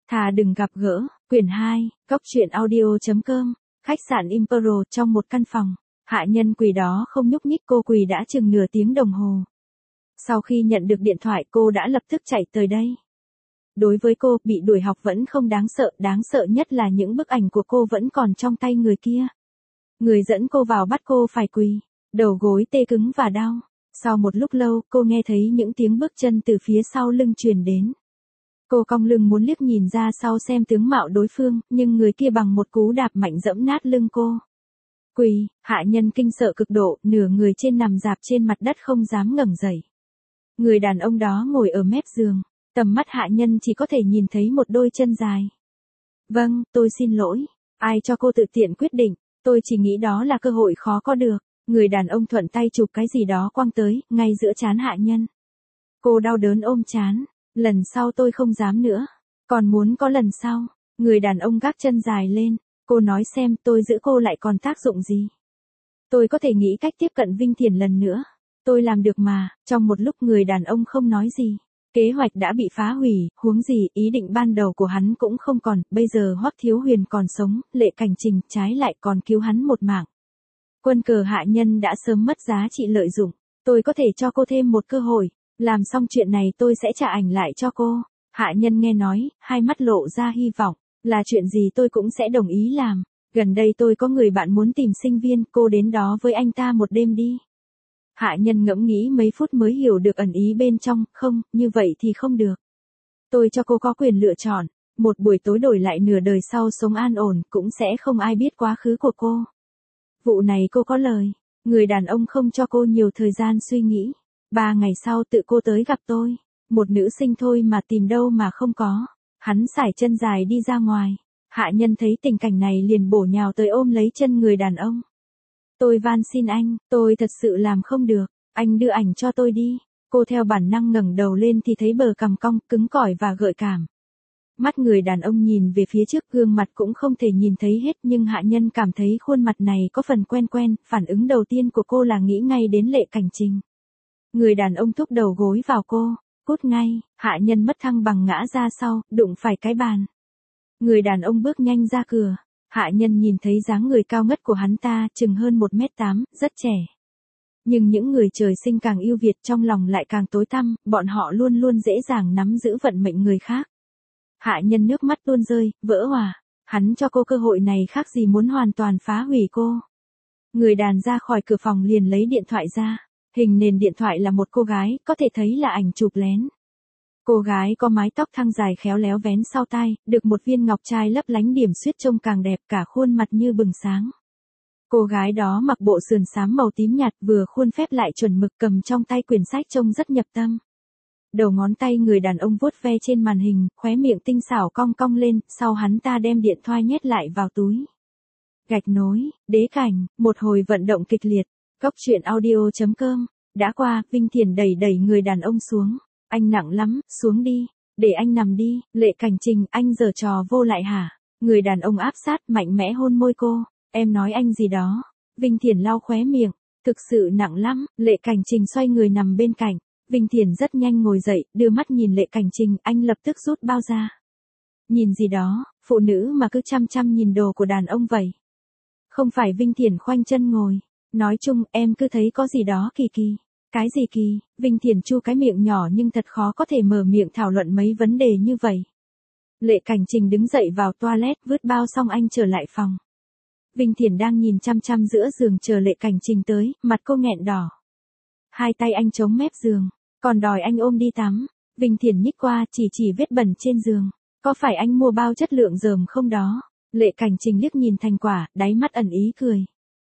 Thà đừng gặp gỡ, quyển 2, góc truyện audio.com, khách sạn Imperial trong một căn phòng. Hạ nhân quỳ đó không nhúc nhích, cô quỳ đã chừng nửa tiếng đồng hồ. Sau khi nhận được điện thoại cô đã lập tức chạy tới đây. Đối với cô, bị đuổi học vẫn không đáng sợ nhất là những bức ảnh của cô vẫn còn trong tay người kia. Người dẫn cô vào bắt cô phải quỳ, đầu gối tê cứng và đau. Sau một lúc lâu, cô nghe thấy những tiếng bước chân từ phía sau lưng truyền đến. Cô cong lưng muốn liếc nhìn ra sau xem tướng mạo đối phương, nhưng người kia bằng một cú đạp mạnh giẫm nát lưng cô. Quỳ, hạ nhân kinh sợ cực độ, nửa người trên nằm rạp trên mặt đất không dám ngẩng dậy. Người đàn ông đó ngồi ở mép giường, tầm mắt hạ nhân chỉ có thể nhìn thấy một đôi chân dài. Vâng, tôi xin lỗi, ai cho cô tự tiện quyết định, tôi chỉ nghĩ đó là cơ hội khó có được. Người đàn ông thuận tay chụp cái gì đó quăng tới, ngay giữa trán hạ nhân. Cô đau đớn ôm trán, lần sau tôi không dám nữa, còn muốn có lần sau. Người đàn ông gác chân dài lên, cô nói xem tôi giữ cô lại còn tác dụng gì. Tôi có thể nghĩ cách tiếp cận Vinh Thiển lần nữa, tôi làm được mà. Trong một lúc người đàn ông không nói gì. Kế hoạch đã bị phá hủy, huống gì ý định ban đầu của hắn cũng không còn, bây giờ Hoắc Thiếu Huyền còn sống, Lệ Cảnh Trình trái lại còn cứu hắn một mạng. Quân cờ hạ nhân đã sớm mất giá trị lợi dụng, tôi có thể cho cô thêm một cơ hội, làm xong chuyện này tôi sẽ trả ảnh lại cho cô. Hạ nhân nghe nói, hai mắt lộ ra hy vọng, là chuyện gì tôi cũng sẽ đồng ý làm. Gần đây tôi có người bạn muốn tìm sinh viên, cô đến đó với anh ta một đêm đi. Hạ nhân ngẫm nghĩ mấy phút mới hiểu được ẩn ý bên trong, không, như vậy thì không được. Tôi cho cô có quyền lựa chọn, một buổi tối đổi lại nửa đời sau sống an ổn, cũng sẽ không ai biết quá khứ của cô. Vụ này cô có lời. Người đàn ông không cho cô nhiều thời gian suy nghĩ. 3 ngày sau tự cô tới gặp tôi. Một nữ sinh thôi mà tìm đâu mà không có. Hắn sải chân dài đi ra ngoài. Hạ nhân thấy tình cảnh này liền bổ nhào tới ôm lấy chân người đàn ông. Tôi van xin anh, tôi thật sự làm không được. Anh đưa ảnh cho tôi đi. Cô theo bản năng ngẩng đầu lên thì thấy bờ cằm cong, cứng cỏi và gợi cảm. Mắt người đàn ông nhìn về phía trước, gương mặt cũng không thể nhìn thấy hết, nhưng hạ nhân cảm thấy khuôn mặt này có phần quen quen, phản ứng đầu tiên của cô là nghĩ ngay đến Lệ Cảnh Trình. Người đàn ông thúc đầu gối vào cô, cút ngay. Hạ nhân mất thăng bằng ngã ra sau, đụng phải cái bàn. Người đàn ông bước nhanh ra cửa, hạ nhân nhìn thấy dáng người cao ngất của hắn ta, chừng hơn 1m8, rất trẻ. Nhưng những người trời sinh càng ưu việt trong lòng lại càng tối tăm, bọn họ luôn luôn dễ dàng nắm giữ vận mệnh người khác. Hạ nhân nước mắt tuôn rơi, vỡ òa. Hắn cho cô cơ hội này khác gì muốn hoàn toàn phá hủy cô. Người đàn ra khỏi cửa phòng liền lấy điện thoại ra. Hình nền điện thoại là một cô gái, có thể thấy là ảnh chụp lén. Cô gái có mái tóc thăng dài khéo léo vén sau tai, được một viên ngọc trai lấp lánh điểm xuyết trông càng đẹp, cả khuôn mặt như bừng sáng. Cô gái đó mặc bộ sườn xám màu tím nhạt, vừa khuôn phép lại chuẩn mực, cầm trong tay quyển sách trông rất nhập tâm. Đầu ngón tay người đàn ông vuốt ve trên màn hình, khóe miệng tinh xảo cong cong lên, sau hắn ta đem điện thoại nhét lại vào túi. Gạch nối, đế cảnh, một hồi vận động kịch liệt. Góc truyện audio.com, đã qua, Vinh Thiển đẩy người đàn ông xuống. Anh nặng lắm, xuống đi, để anh nằm đi. Lệ Cảnh Trình, anh giở trò vô lại hả? Người đàn ông áp sát, mạnh mẽ hôn môi cô. Em nói anh gì đó? Vinh Thiển lau khóe miệng, thực sự nặng lắm. Lệ Cảnh Trình xoay người nằm bên cạnh. Vinh Thiển rất nhanh ngồi dậy, đưa mắt nhìn Lệ Cảnh Trình, anh lập tức rút bao ra. Nhìn gì đó, phụ nữ mà cứ chăm chăm nhìn đồ của đàn ông vậy. Không phải. Vinh Thiển khoanh chân ngồi. Nói chung, em cứ thấy có gì đó kỳ kỳ. Cái gì kỳ? Vinh Thiển chu cái miệng nhỏ nhưng thật khó có thể mở miệng thảo luận mấy vấn đề như vậy. Lệ Cảnh Trình đứng dậy vào toilet, vứt bao xong anh trở lại phòng. Vinh Thiển đang nhìn chăm chăm giữa giường chờ Lệ Cảnh Trình tới, mặt cô nghẹn đỏ. Hai tay anh chống mép giường, còn đòi anh ôm đi tắm. Vinh Thiển nhích qua, chỉ vết bẩn trên giường. Có phải anh mua bao chất lượng dởm không đó? Lệ Cảnh Trình liếc nhìn thành quả, đáy mắt ẩn ý cười.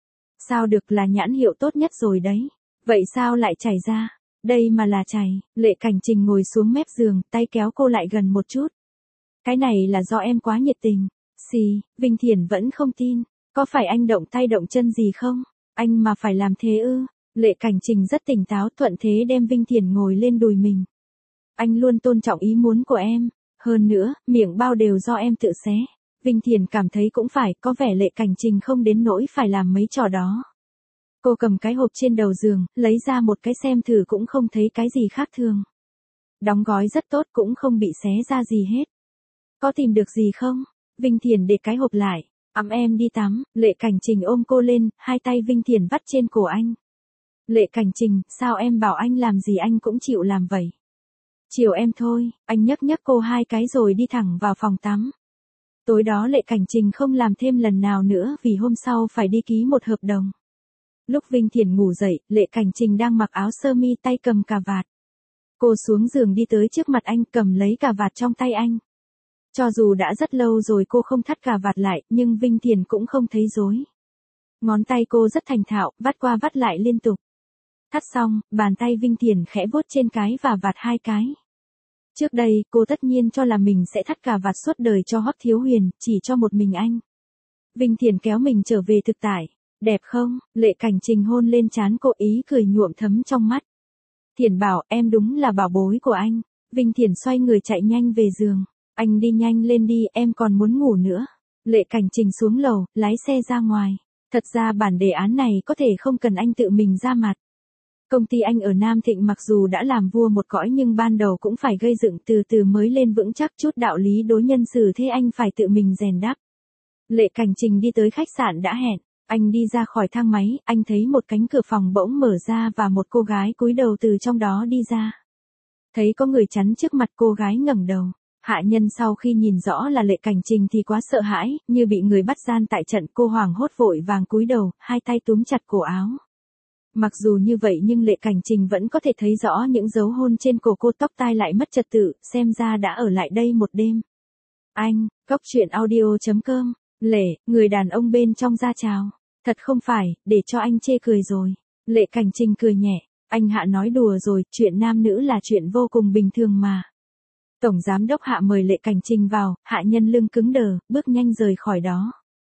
Sao được, là nhãn hiệu tốt nhất rồi đấy. Vậy sao lại chảy ra? Đây mà là chảy. Lệ Cảnh Trình ngồi xuống mép giường, tay kéo cô lại gần một chút. Cái này là do em quá nhiệt tình. Xì, Vinh Thiển vẫn không tin. Có phải anh động tay động chân gì không? Anh mà phải làm thế ư? Lệ Cảnh Trình rất tỉnh táo, thuận thế đem Vinh Thiển ngồi lên đùi mình. Anh luôn tôn trọng ý muốn của em. Hơn nữa, miệng bao đều do em tự xé. Vinh Thiển cảm thấy cũng phải, có vẻ Lệ Cảnh Trình không đến nỗi phải làm mấy trò đó. Cô cầm cái hộp trên đầu giường, lấy ra một cái xem thử, cũng không thấy cái gì khác thường. Đóng gói rất tốt, cũng không bị xé ra gì hết. Có tìm được gì không? Vinh Thiền để cái hộp lại. Em đi tắm. Lệ Cảnh Trình ôm cô lên, hai tay Vinh Thiền vắt trên cổ anh. Lệ Cảnh Trình, sao em bảo anh làm gì anh cũng chịu làm vậy? Chiều em thôi, anh nhấc nhấc cô hai cái rồi đi thẳng vào phòng tắm. Tối đó Lệ Cảnh Trình không làm thêm lần nào nữa vì hôm sau phải đi ký một hợp đồng. Lúc Vinh Thiền ngủ dậy, Lệ Cảnh Trình đang mặc áo sơ mi tay cầm cà vạt. Cô xuống giường đi tới trước mặt anh cầm lấy cà vạt trong tay anh. Cho dù đã rất lâu rồi cô không thắt cà vạt lại, nhưng Vinh Thiền cũng không thấy rối. Ngón tay cô rất thành thạo, vắt qua vắt lại liên tục. Thắt xong, bàn tay Vinh Thiền khẽ vuốt trên cái và vạt hai cái. Trước đây, cô tất nhiên cho là mình sẽ thắt cà vạt suốt đời cho Hoắc Thiếu Huyền, chỉ cho một mình anh. Vinh Thiền kéo mình trở về thực tại. Đẹp không? Lệ Cảnh Trình hôn lên trán cô, ý cười nhuộm thấm trong mắt. Thiền bảo, em đúng là bảo bối của anh. Vinh Thiền xoay người chạy nhanh về giường. Anh đi nhanh lên đi, em còn muốn ngủ nữa. Lệ Cảnh Trình xuống lầu, lái xe ra ngoài. Thật ra bản đề án này có thể không cần anh tự mình ra mặt. Công ty anh ở Nam Thịnh mặc dù đã làm vua một cõi nhưng ban đầu cũng phải gây dựng từ từ mới lên vững chắc, chút đạo lý đối nhân xử thế anh phải tự mình rèn đắp. Lệ Cảnh Trình đi tới khách sạn đã hẹn. Anh đi ra khỏi thang máy, anh thấy một cánh cửa phòng bỗng mở ra và một cô gái cúi đầu từ trong đó đi ra. Thấy có người chắn trước mặt, cô gái ngẩng đầu. Hạ nhân sau khi nhìn rõ là Lệ Cảnh Trình thì quá sợ hãi, như bị người bắt gian tại trận, cô hoảng hốt vội vàng cúi đầu, hai tay túm chặt cổ áo. Mặc dù như vậy nhưng Lệ Cảnh Trình vẫn có thể thấy rõ những dấu hôn trên cổ cô, tóc tai lại mất trật tự, xem ra đã ở lại đây một đêm. Anh, goctruyện.audio.com, Lệ, người đàn ông bên trong ra chào. Thật không phải, để cho anh chê cười rồi. Lệ Cảnh Trình cười nhẹ, anh Hạ nói đùa rồi, chuyện nam nữ là chuyện vô cùng bình thường mà. Tổng giám đốc Hạ mời Lệ Cảnh Trình vào, hạ nhân lưng cứng đờ, bước nhanh rời khỏi đó.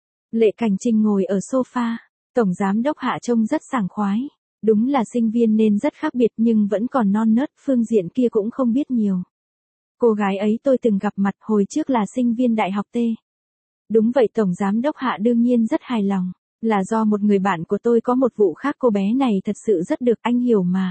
Lệ Cảnh Trình ngồi ở sofa, tổng giám đốc Hạ trông rất sảng khoái. Đúng là sinh viên nên rất khác biệt nhưng vẫn còn non nớt, phương diện kia cũng không biết nhiều. Cô gái ấy tôi từng gặp mặt hồi trước là sinh viên đại học T. Đúng vậy, tổng giám đốc Hạ đương nhiên rất hài lòng. Là do một người bạn của tôi có một vụ khác, cô bé này thật sự rất được, anh hiểu mà.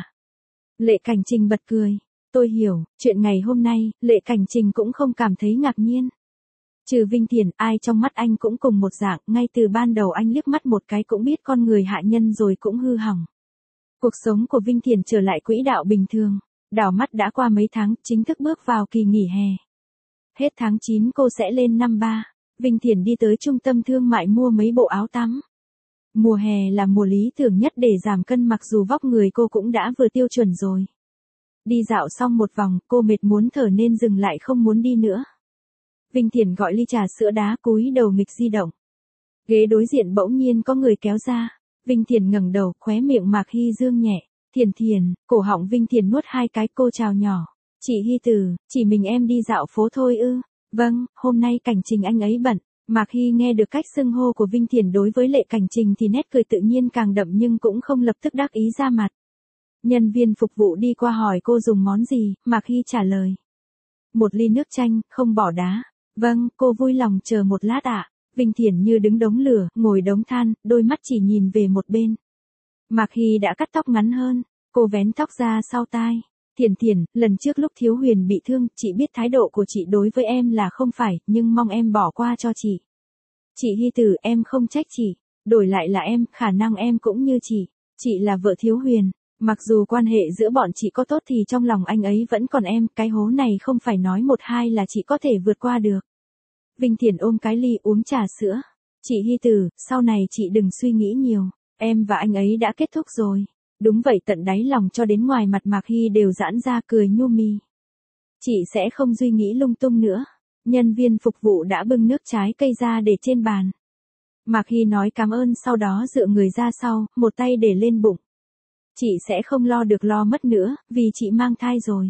Lệ Cảnh Trình bật cười. Tôi hiểu, chuyện ngày hôm nay, Lệ Cảnh Trình cũng không cảm thấy ngạc nhiên. Trừ Vinh Thiền, ai trong mắt anh cũng cùng một dạng, ngay từ ban đầu anh liếc mắt một cái cũng biết con người hạ nhân rồi cũng hư hỏng. Cuộc sống của Vinh Thiền trở lại quỹ đạo bình thường. Đảo mắt đã qua mấy tháng, chính thức bước vào kỳ nghỉ hè. Hết tháng 9 cô sẽ lên năm 3. Vinh Thiền đi tới trung tâm thương mại mua mấy bộ áo tắm. Mùa hè là mùa lý tưởng nhất để giảm cân, mặc dù vóc người cô cũng đã vừa tiêu chuẩn rồi. Đi dạo xong một vòng, cô mệt muốn thở nên dừng lại không muốn đi nữa. Vinh Thiền gọi ly trà sữa đá, cúi đầu nghịch di động. Ghế đối diện bỗng nhiên có người kéo ra. Vinh Thiền ngẩng đầu, khóe miệng Mạc Hy dương nhẹ. Thiền Thiền, cổ họng Vinh Thiền nuốt hai cái, cô chào nhỏ. Chị Hy Từ, chỉ mình em đi dạo phố thôi ư? Vâng, hôm nay Cảnh Trình anh ấy bận. Mạc Hy nghe được cách xưng hô của Vinh Thiền đối với Lệ Cảnh Trình thì nét cười tự nhiên càng đậm nhưng cũng không lập tức đắc ý ra mặt. Nhân viên phục vụ đi qua hỏi cô dùng món gì, Mạc Hy trả lời. Một ly nước chanh, không bỏ đá. Vâng, cô vui lòng chờ một lát ạ. Vinh Thiền như đứng đống lửa, ngồi đống than, đôi mắt chỉ nhìn về một bên. Mạc Hy đã cắt tóc ngắn hơn, cô vén tóc ra sau tai. Thiền Thiền, lần trước lúc Thiếu Huyền bị thương, chị biết thái độ của chị đối với em là không phải, nhưng mong em bỏ qua cho chị. Chị Hy Từ, em không trách chị. Đổi lại là em, khả năng em cũng như chị. Chị là vợ Thiếu Huyền. Mặc dù quan hệ giữa bọn chị có tốt thì trong lòng anh ấy vẫn còn em, cái hố này không phải nói một hai là chị có thể vượt qua được. Vinh Thiền ôm cái ly uống trà sữa. Chị Hy Từ, sau này chị đừng suy nghĩ nhiều. Em và anh ấy đã kết thúc rồi. Đúng vậy, tận đáy lòng cho đến ngoài mặt Mạc Hy đều giãn ra cười nhu mi. Chị sẽ không suy nghĩ lung tung nữa. Nhân viên phục vụ đã bưng nước trái cây ra để trên bàn. Mạc Hy nói cảm ơn sau đó dựa người ra sau, một tay để lên bụng. Chị sẽ không lo được lo mất nữa, vì chị mang thai rồi.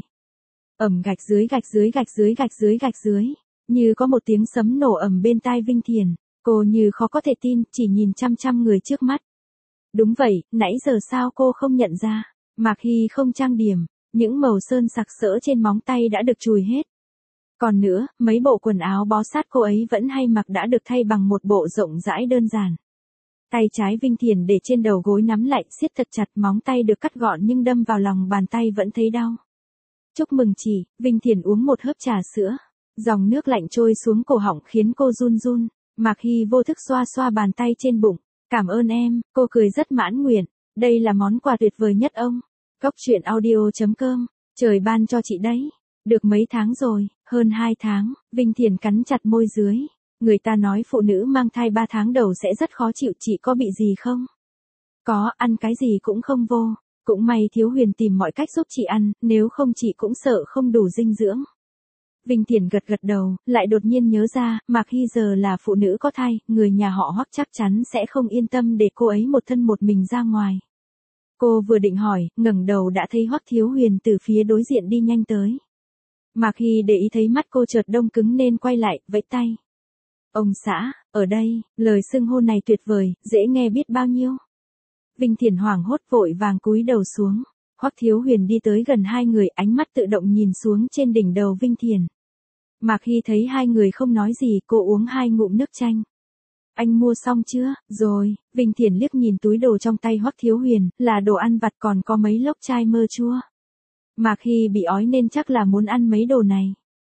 Gạch dưới gạch dưới gạch dưới gạch dưới gạch dưới. Như có một tiếng sấm nổ ầm bên tai Vinh Thiền. Cô như khó có thể tin, chỉ nhìn chăm chăm người trước mắt. Đúng vậy, nãy giờ sao cô không nhận ra. Mạc Hy không trang điểm, những màu sơn sặc sỡ trên móng tay đã được chùi hết. Còn nữa, mấy bộ quần áo bó sát cô ấy vẫn hay mặc đã được thay bằng một bộ rộng rãi đơn giản. Tay trái Vinh Thiền để trên đầu gối nắm lại, siết thật chặt, móng tay được cắt gọn nhưng đâm vào lòng bàn tay vẫn thấy đau. Chúc mừng chị, Vinh Thiền uống một hớp trà sữa. Dòng nước lạnh trôi xuống cổ họng khiến cô run run. Mạc Hy vô thức xoa xoa bàn tay trên bụng. Cảm ơn em, cô cười rất mãn nguyện. Đây là món quà tuyệt vời nhất ông. Cốc truyện audio.com. Trời ban cho chị đấy. Được mấy tháng rồi, hơn 2 tháng, Vinh Thiền cắn chặt môi dưới. Người ta nói phụ nữ mang thai 3 tháng đầu sẽ rất khó chịu, chị có bị gì không? Có, ăn cái gì cũng không vô. Cũng may Thiếu Huyền tìm mọi cách giúp chị ăn, nếu không chị cũng sợ không đủ dinh dưỡng. Vinh Thiền gật gật đầu, lại đột nhiên nhớ ra, Mạc Hy giờ là phụ nữ có thai, người nhà họ Hoắc chắc chắn sẽ không yên tâm để cô ấy một thân một mình ra ngoài. Cô vừa định hỏi, ngẩng đầu đã thấy Hoắc Thiếu Huyền từ phía đối diện đi nhanh tới. Mạc Hy để ý thấy mắt cô chợt đông cứng nên quay lại, vẫy tay. Ông xã, ở đây, lời xưng hô này tuyệt vời, dễ nghe biết bao nhiêu. Vinh Thiền hoảng hốt vội vàng cúi đầu xuống. Hoắc Thiếu Huyền đi tới gần hai người, ánh mắt tự động nhìn xuống trên đỉnh đầu Vinh Thiền. Mạc Hy thấy hai người không nói gì, cô uống 2 ngụm nước chanh. Anh mua xong chưa? Rồi, Vinh Thiền liếc nhìn túi đồ trong tay Hoắc Thiếu Huyền, là đồ ăn vặt còn có mấy lốc chai mơ chua. Mạc Hy bị ói nên chắc là muốn ăn mấy đồ này.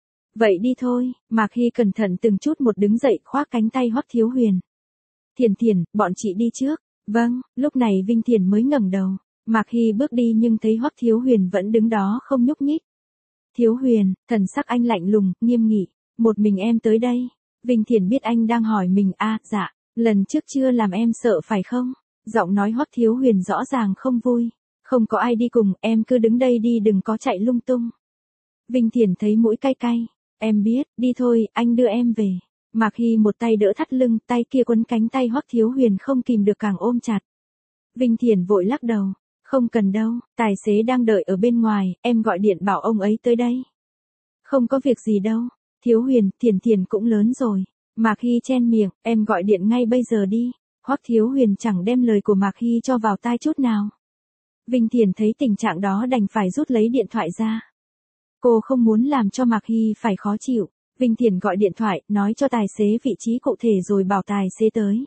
Vậy đi thôi, Mạc Hy cẩn thận từng chút một đứng dậy khoác cánh tay Hoắc Thiếu Huyền. Thiền Thiền, bọn chị đi trước. Vâng, lúc này Vinh Thiền mới ngẩng đầu. Mạc Hy bước đi nhưng thấy Hoắc Thiếu Huyền vẫn đứng đó không nhúc nhích. Thiếu Huyền, thần sắc anh lạnh lùng, nghiêm nghị. Một mình em tới đây. Vinh Thiền biết anh đang hỏi mình. Dạ, lần trước chưa làm em sợ phải không? Giọng nói Hoắc Thiếu Huyền rõ ràng không vui. Không có ai đi cùng, em cứ đứng đây đi, đừng có chạy lung tung. Vinh Thiền thấy mũi cay cay. Em biết, đi thôi, anh đưa em về. Mạc Hy một tay đỡ thắt lưng, tay kia quấn cánh tay Hoắc Thiếu Huyền không kìm được càng ôm chặt. Vinh Thiền vội lắc đầu. Không cần đâu, tài xế đang đợi ở bên ngoài, em gọi điện bảo ông ấy tới đây. Không có việc gì đâu. Thiếu Huyền, Thiền cũng lớn rồi. Mạc Hy chen miệng, em gọi điện ngay bây giờ đi. Hoắc Thiếu Huyền chẳng đem lời của Mạc Hy cho vào tai chút nào. Vinh Thiền thấy tình trạng đó đành phải rút lấy điện thoại ra. Cô không muốn làm cho Mạc Hy phải khó chịu. Vinh Thiền gọi điện thoại, nói cho tài xế vị trí cụ thể rồi bảo tài xế tới.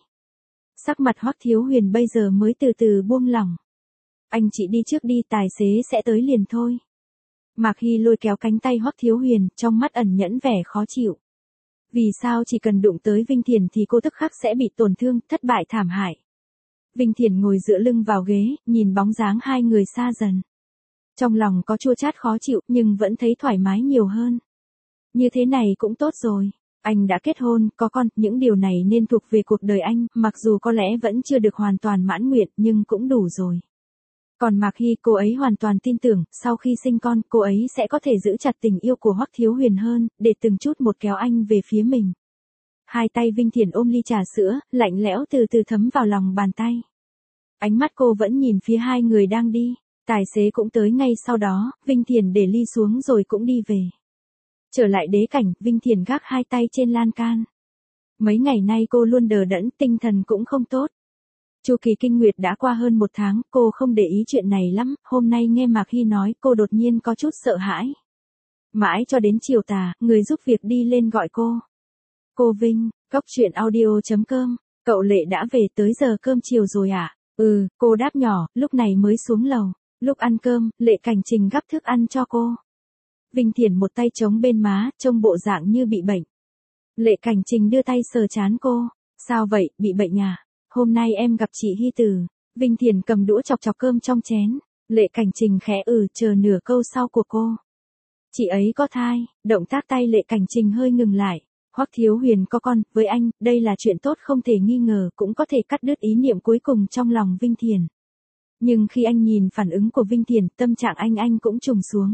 Sắc mặt Hoắc Thiếu Huyền bây giờ mới từ từ buông lỏng. Anh chị đi trước đi, tài xế sẽ tới liền thôi. Mạc Hy lôi kéo cánh tay Hoắc Thiếu Huyền, trong mắt ẩn nhẫn vẻ khó chịu. Vì sao chỉ cần đụng tới Vinh Thiền thì cô tức khắc sẽ bị tổn thương, thất bại thảm hại. Vinh Thiền ngồi dựa lưng vào ghế, nhìn bóng dáng hai người xa dần. Trong lòng có chua chát khó chịu nhưng vẫn thấy thoải mái nhiều hơn. Như thế này cũng tốt rồi. Anh đã kết hôn, có con, những điều này nên thuộc về cuộc đời anh, mặc dù có lẽ vẫn chưa được hoàn toàn mãn nguyện nhưng cũng đủ rồi. Còn Mạc Hy, cô ấy hoàn toàn tin tưởng, sau khi sinh con, cô ấy sẽ có thể giữ chặt tình yêu của Hoắc Thiếu Huyền hơn, để từng chút một kéo anh về phía mình. Hai tay Vinh Thiền ôm ly trà sữa, lạnh lẽo từ từ thấm vào lòng bàn tay. Ánh mắt cô vẫn nhìn phía hai người đang đi, tài xế cũng tới ngay sau đó, Vinh Thiền để ly xuống rồi cũng đi về. Trở lại đế cảnh, Vinh Thiền gác hai tay trên lan can. Mấy ngày nay cô luôn đờ đẫn, tinh thần cũng không tốt. Chu kỳ kinh nguyệt đã qua hơn 1 tháng, cô không để ý chuyện này lắm, hôm nay nghe Mạc Hy nói cô đột nhiên có chút sợ hãi. Mãi cho đến chiều tà, người giúp việc đi lên gọi cô. Cô Vinh, Cốc truyện audio.com, cậu Lệ đã về, tới giờ cơm chiều rồi à? Cô đáp nhỏ, lúc này mới xuống lầu. Lúc ăn cơm, Lệ Cảnh Trình gắp thức ăn cho cô. Vinh Thiền một tay chống bên má, trông bộ dạng như bị bệnh. Lệ Cảnh Trình đưa tay sờ trán cô. Sao vậy, bị bệnh à? Hôm nay em gặp chị Hy Tử. Vinh Thiền cầm đũa chọc chọc cơm trong chén. Lệ Cảnh Trình khẽ chờ nửa câu sau của cô. Chị ấy có thai, động tác tay Lệ Cảnh Trình hơi ngừng lại. Hoắc Thiếu Huyền có con, với anh, đây là chuyện tốt không thể nghi ngờ, cũng có thể cắt đứt ý niệm cuối cùng trong lòng Vinh Thiền. Nhưng khi anh nhìn phản ứng của Vinh Thiền, tâm trạng anh cũng trùng xuống.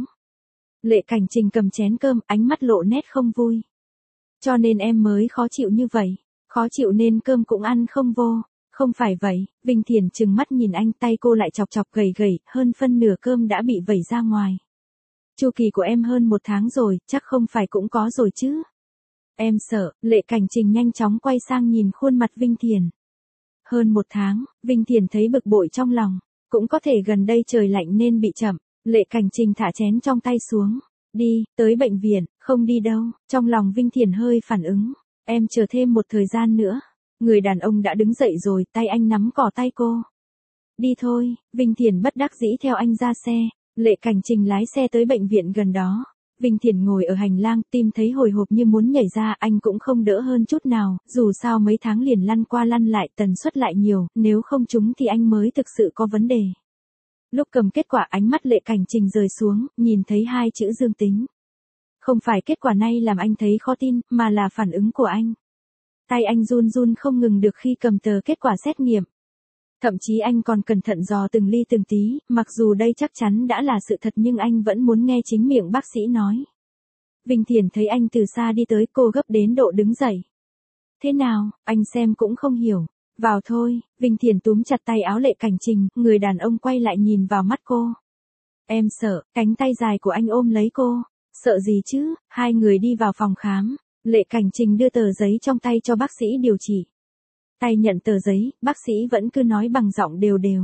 Lệ Cảnh Trình cầm chén cơm, ánh mắt lộ nét không vui. Cho nên em mới khó chịu như vậy. Khó chịu nên cơm cũng ăn không vô. Không phải vậy, Vinh Thiền trừng mắt nhìn anh, tay cô lại chọc chọc gầy gầy, hơn phân nửa cơm đã bị vẩy ra ngoài. Chu kỳ của em hơn 1 tháng rồi, chắc không phải cũng có rồi chứ. Em sợ, Lệ Cảnh Trình nhanh chóng quay sang nhìn khuôn mặt Vinh Thiền. Hơn 1 tháng, Vinh Thiền thấy bực bội trong lòng. Cũng có thể gần đây trời lạnh nên bị chậm. Lệ Cảnh Trình thả chén trong tay xuống. Đi, tới bệnh viện, không đi đâu. Trong lòng Vinh Thiền hơi phản ứng. Em chờ thêm một thời gian nữa. Người đàn ông đã đứng dậy rồi, tay anh nắm cỏ tay cô. Đi thôi, Vinh Thiền bất đắc dĩ theo anh ra xe. Lệ Cảnh Trình lái xe tới bệnh viện gần đó. Vinh Thiển ngồi ở hành lang, tim thấy hồi hộp như muốn nhảy ra, anh cũng không đỡ hơn chút nào, dù sao mấy tháng liền lăn qua lăn lại, tần suất lại nhiều, nếu không trúng thì anh mới thực sự có vấn đề. Lúc cầm kết quả ánh mắt Lệ Cảnh Trình rời xuống, nhìn thấy hai chữ dương tính. Không phải kết quả này làm anh thấy khó tin, mà là phản ứng của anh. Tay anh run run không ngừng được khi cầm tờ kết quả xét nghiệm. Thậm chí anh còn cẩn thận dò từng ly từng tí, mặc dù đây chắc chắn đã là sự thật nhưng anh vẫn muốn nghe chính miệng bác sĩ nói. Vinh Thiển thấy anh từ xa đi tới, cô gấp đến độ đứng dậy. Thế nào, anh xem cũng không hiểu. Vào thôi, Vinh Thiển túm chặt tay áo Lệ Cảnh Trình, người đàn ông quay lại nhìn vào mắt cô. Em sợ, cánh tay dài của anh ôm lấy cô. Sợ gì chứ, hai người đi vào phòng khám. Lệ Cảnh Trình đưa tờ giấy trong tay cho bác sĩ điều trị. Tay nhận tờ giấy, bác sĩ vẫn cứ nói bằng giọng đều đều.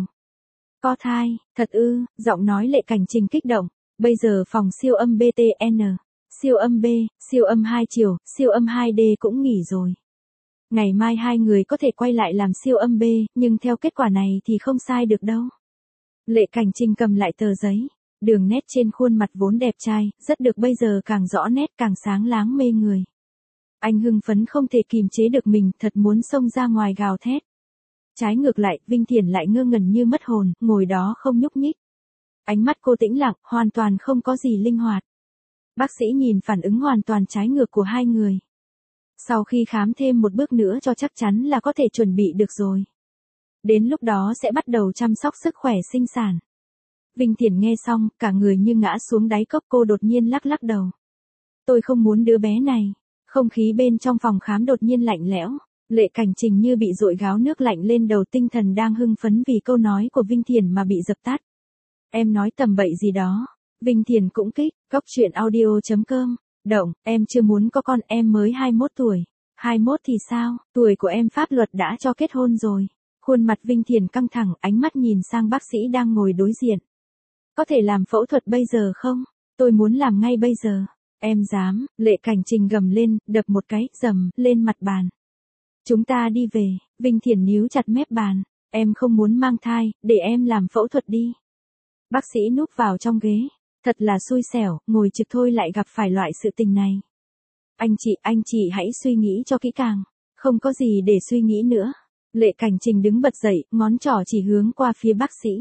Có thai, thật ư, giọng nói Lệ Cảnh Trình kích động. Bây giờ phòng siêu âm BTN, siêu âm B, siêu âm 2 chiều, siêu âm 2D cũng nghỉ rồi. Ngày mai hai người có thể quay lại làm siêu âm B, nhưng theo kết quả này thì không sai được đâu. Lệ Cảnh Trình cầm lại tờ giấy. Đường nét trên khuôn mặt vốn đẹp trai, rất được bây giờ càng rõ nét càng sáng láng mê người. Anh hưng phấn không thể kìm chế được mình, thật muốn xông ra ngoài gào thét. Trái ngược lại, Vinh Thiển lại ngơ ngẩn như mất hồn, ngồi đó không nhúc nhích. Ánh mắt cô tĩnh lặng, hoàn toàn không có gì linh hoạt. Bác sĩ nhìn phản ứng hoàn toàn trái ngược của hai người. Sau khi khám thêm một bước nữa cho chắc chắn là có thể chuẩn bị được rồi. Đến lúc đó sẽ bắt đầu chăm sóc sức khỏe sinh sản. Vinh Thiển nghe xong, cả người như ngã xuống đáy cốc, cô đột nhiên lắc lắc đầu. Tôi không muốn đứa bé này. Không khí bên trong phòng khám đột nhiên lạnh lẽo. Lệ Cảnh Trình như bị dội gáo nước lạnh lên đầu, tinh thần đang hưng phấn vì câu nói của Vinh Thiển mà bị dập tắt. Em nói tầm bậy gì đó. Vinh Thiển cũng kích, coctruyện.audio.com. Động, em chưa muốn có con, em mới 21 tuổi. 21 thì sao, tuổi của em pháp luật đã cho kết hôn rồi. Khuôn mặt Vinh Thiển căng thẳng, ánh mắt nhìn sang bác sĩ đang ngồi đối diện. Có thể làm phẫu thuật bây giờ không? Tôi muốn làm ngay bây giờ. Em dám, Lệ Cảnh Trình gầm lên, đập một cái, rầm, lên mặt bàn. Chúng ta đi về, Vinh Thiển níu chặt mép bàn. Em không muốn mang thai, để em làm phẫu thuật đi. Bác sĩ núp vào trong ghế. Thật là xui xẻo, ngồi trực thôi lại gặp phải loại sự tình này. Anh chị hãy suy nghĩ cho kỹ càng. Không có gì để suy nghĩ nữa. Lệ Cảnh Trình đứng bật dậy, ngón trỏ chỉ hướng qua phía bác sĩ.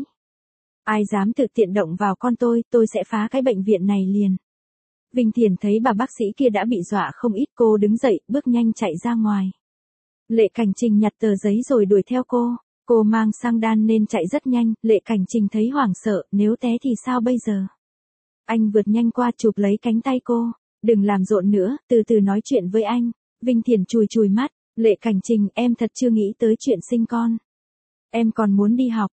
Ai dám tự tiện động vào con tôi sẽ phá cái bệnh viện này liền. Vinh Thiển thấy bà bác sĩ kia đã bị dọa không ít, cô đứng dậy, bước nhanh chạy ra ngoài. Lệ Cảnh Trình nhặt tờ giấy rồi đuổi theo cô. Cô mang sang đan nên chạy rất nhanh, Lệ Cảnh Trình thấy hoảng sợ, nếu té thì sao bây giờ? Anh vượt nhanh qua chụp lấy cánh tay cô. Đừng làm rộn nữa, từ từ nói chuyện với anh. Vinh Thiển chùi chùi mắt. Lệ Cảnh Trình, em thật chưa nghĩ tới chuyện sinh con. Em còn muốn đi học,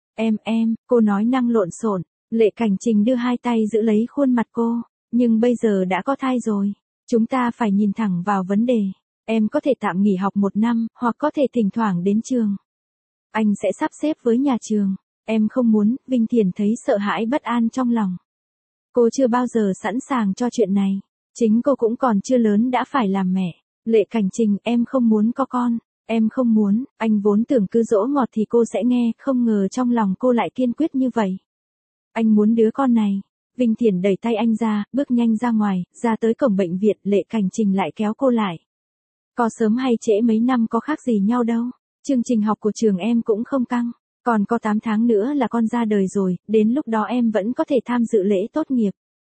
cô nói năng lộn xộn. Lệ Cảnh Trình đưa hai tay giữ lấy khuôn mặt cô. Nhưng bây giờ đã có thai rồi. Chúng ta phải nhìn thẳng vào vấn đề. Em có thể tạm nghỉ học 1 năm, hoặc có thể thỉnh thoảng đến trường. Anh sẽ sắp xếp với nhà trường. Em không muốn, Vinh Thiển thấy sợ hãi bất an trong lòng. Cô chưa bao giờ sẵn sàng cho chuyện này. Chính cô cũng còn chưa lớn đã phải làm mẹ. Lệ Cảnh Trình, em không muốn có con. Em không muốn, anh vốn tưởng cứ dỗ ngọt thì cô sẽ nghe, không ngờ trong lòng cô lại kiên quyết như vậy. Anh muốn đứa con này. Vinh Thiển đẩy tay anh ra, bước nhanh ra ngoài, ra tới cổng bệnh viện, Lệ Cảnh Trình lại kéo cô lại. Có sớm hay trễ mấy năm có khác gì nhau đâu. Chương trình học của trường em cũng không căng. Còn có 8 tháng nữa là con ra đời rồi, đến lúc đó em vẫn có thể tham dự lễ tốt nghiệp.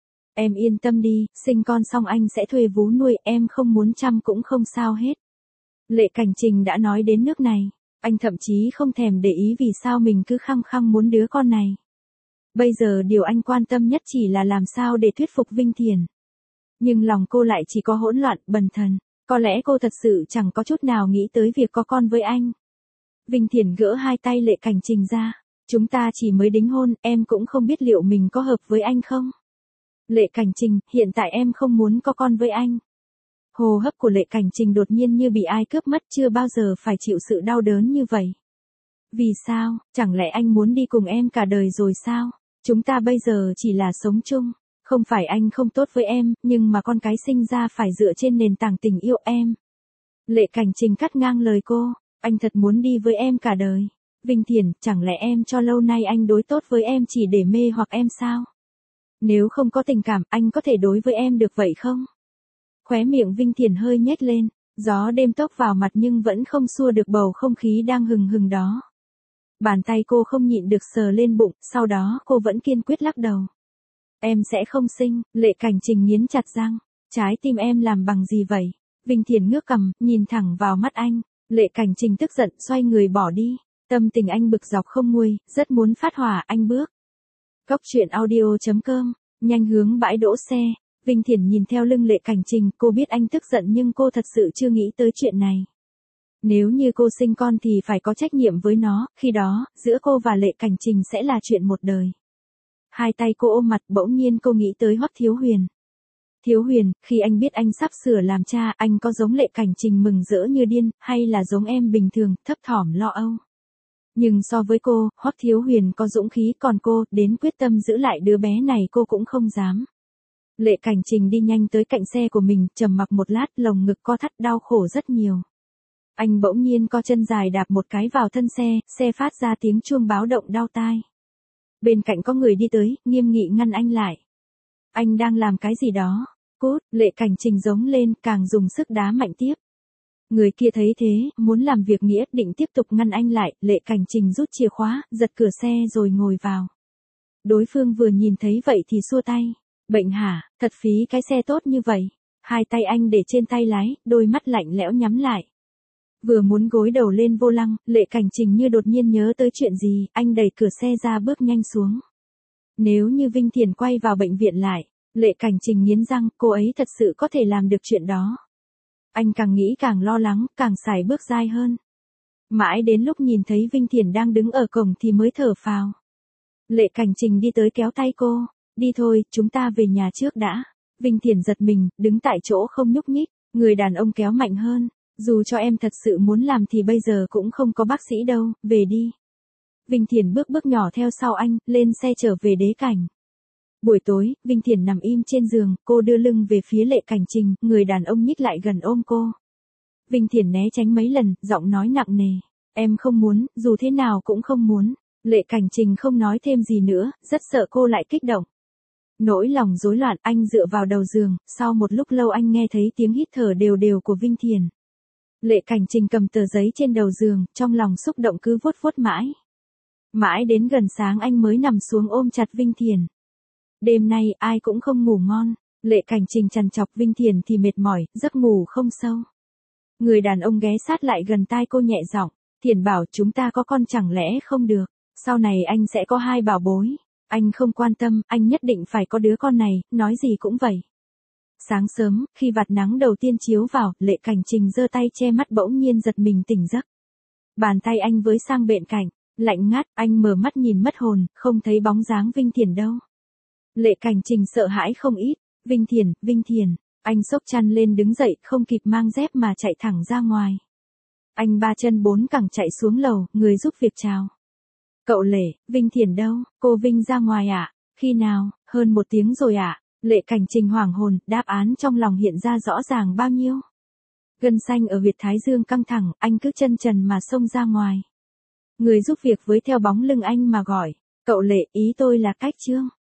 Em yên tâm đi, sinh con xong anh sẽ thuê vú nuôi, em không muốn chăm cũng không sao hết. Lệ Cảnh Trình đã nói đến nước này, anh thậm chí không thèm để ý vì sao mình cứ khăng khăng muốn đứa con này. Bây giờ điều anh quan tâm nhất chỉ là làm sao để thuyết phục Vinh Thiển. Nhưng lòng cô lại chỉ có hỗn loạn, bần thần. Có lẽ cô thật sự chẳng có chút nào nghĩ tới việc có con với anh. Vinh Thiển gỡ hai tay Lệ Cảnh Trình ra. Chúng ta chỉ mới đính hôn, em cũng không biết liệu mình có hợp với anh không. Lệ Cảnh Trình, hiện tại em không muốn có con với anh. Hô hấp của Lệ Cảnh Trình đột nhiên như bị ai cướp mất, chưa bao giờ phải chịu sự đau đớn như vậy. Vì sao, chẳng lẽ anh muốn đi cùng em cả đời rồi sao? Chúng ta bây giờ chỉ là sống chung. Không phải anh không tốt với em, nhưng mà con cái sinh ra phải dựa trên nền tảng tình yêu em. Lệ Cảnh Trình cắt ngang lời cô. Anh thật muốn đi với em cả đời. Vinh Thiển, chẳng lẽ em cho lâu nay anh đối tốt với em chỉ để mê hoặc em sao? Nếu không có tình cảm, anh có thể đối với em được vậy không? Khóe miệng Vinh Thiền hơi nhếch lên, gió đêm tốc vào mặt nhưng vẫn không xua được bầu không khí đang hừng hừng đó. Bàn tay cô không nhịn được sờ lên bụng, sau đó cô vẫn kiên quyết lắc đầu. Em sẽ không sinh, Lệ Cảnh Trình nghiến chặt răng. Trái tim em làm bằng gì vậy? Vinh Thiền ngước cằm, nhìn thẳng vào mắt anh. Lệ Cảnh Trình tức giận, xoay người bỏ đi. Tâm tình anh bực dọc không nguôi, rất muốn phát hỏa, anh bước. Cốc truyện audio.com, nhanh hướng bãi đỗ xe. Vinh Thiền nhìn theo lưng Lệ Cảnh Trình, cô biết anh tức giận nhưng cô thật sự chưa nghĩ tới chuyện này. Nếu như cô sinh con thì phải có trách nhiệm với nó, khi đó, giữa cô và Lệ Cảnh Trình sẽ là chuyện một đời. Hai tay cô ôm mặt, bỗng nhiên cô nghĩ tới Hoắc Thiếu Huyền. Thiếu Huyền, khi anh biết anh sắp sửa làm cha, anh có giống Lệ Cảnh Trình mừng rỡ như điên, hay là giống em bình thường, thấp thỏm lo âu? Nhưng so với cô, Hoắc Thiếu Huyền có dũng khí, còn cô, đến quyết tâm giữ lại đứa bé này cô cũng không dám. Lệ Cảnh Trình đi nhanh tới cạnh xe của mình, trầm mặc một lát, lồng ngực co thắt đau khổ rất nhiều. Anh bỗng nhiên co chân dài đạp một cái vào thân xe, xe phát ra tiếng chuông báo động đau tai. Bên cạnh có người đi tới, nghiêm nghị ngăn anh lại. Anh đang làm cái gì đó? Cút, Lệ Cảnh Trình giống lên, càng dùng sức đá mạnh tiếp. Người kia thấy thế, muốn làm việc nghĩa, định tiếp tục ngăn anh lại, Lệ Cảnh Trình rút chìa khóa, giật cửa xe rồi ngồi vào. Đối phương vừa nhìn thấy vậy thì xua tay. Bệnh hả, thật phí cái xe tốt như vậy. Hai tay anh để trên tay lái, đôi mắt lạnh lẽo nhắm lại. Vừa muốn gối đầu lên vô lăng, Lệ Cảnh Trình như đột nhiên nhớ tới chuyện gì, anh đẩy cửa xe ra bước nhanh xuống. Nếu như Vinh Thiền quay vào bệnh viện lại, Lệ Cảnh Trình nghiến răng, cô ấy thật sự có thể làm được chuyện đó. Anh càng nghĩ càng lo lắng, càng sải bước dai hơn. Mãi đến lúc nhìn thấy Vinh Thiền đang đứng ở cổng thì mới thở phào. Lệ Cảnh Trình đi tới kéo tay cô, đi thôi, chúng ta về nhà trước đã. Vinh Thiền giật mình, đứng tại chỗ không nhúc nhích, người đàn ông kéo mạnh hơn. Dù cho em thật sự muốn làm thì bây giờ cũng không có bác sĩ đâu, về đi. Vinh Thiền bước bước nhỏ theo sau anh, lên xe trở về Đế Cảnh. Buổi tối, Vinh Thiền nằm im trên giường, cô đưa lưng về phía Lệ Cảnh Trình, người đàn ông nhích lại gần ôm cô. Vinh Thiền né tránh mấy lần, giọng nói nặng nề. Em không muốn, dù thế nào cũng không muốn. Lệ Cảnh Trình không nói thêm gì nữa, rất sợ cô lại kích động. Nỗi lòng rối loạn, anh dựa vào đầu giường, sau một lúc lâu anh nghe thấy tiếng hít thở đều đều của Vinh Thiền. Lệ Cảnh Trình cầm tờ giấy trên đầu giường, trong lòng xúc động cứ vuốt vuốt mãi. Mãi đến gần sáng anh mới nằm xuống ôm chặt Vinh Thiền. Đêm nay ai cũng không ngủ ngon, Lệ Cảnh Trình trằn trọc, Vinh Thiền thì mệt mỏi, giấc ngủ không sâu. Người đàn ông ghé sát lại gần tai cô nhẹ giọng, Thiền bảo chúng ta có con chẳng lẽ không được, sau này anh sẽ có hai bảo bối. Anh không quan tâm, anh nhất định phải có đứa con này, nói gì cũng vậy. Sáng sớm, khi vạt nắng đầu tiên chiếu vào, Lệ Cảnh Trình giơ tay che mắt bỗng nhiên giật mình tỉnh giấc. Bàn tay anh với sang bên cạnh, lạnh ngắt, anh mở mắt nhìn mất hồn, không thấy bóng dáng Vinh Thiền đâu. Lệ Cảnh Trình sợ hãi không ít, Vinh Thiền, anh xốc chăn lên đứng dậy, không kịp mang dép mà chạy thẳng ra ngoài. Anh ba chân bốn cẳng chạy xuống lầu, người giúp việc chào. Cậu Lệ, Vinh Thiền đâu, cô Vinh ra ngoài ạ, khi nào, hơn 1 tiếng rồi ạ. Lệ Cảnh Trình hoảng hồn, đáp án trong lòng hiện ra rõ ràng bao nhiêu. Gân xanh ở huyệt thái dương căng thẳng, anh cứ chân trần mà xông ra ngoài. Người giúp việc với theo bóng lưng anh mà gọi, cậu Lệ, ý tôi là Cách Trương.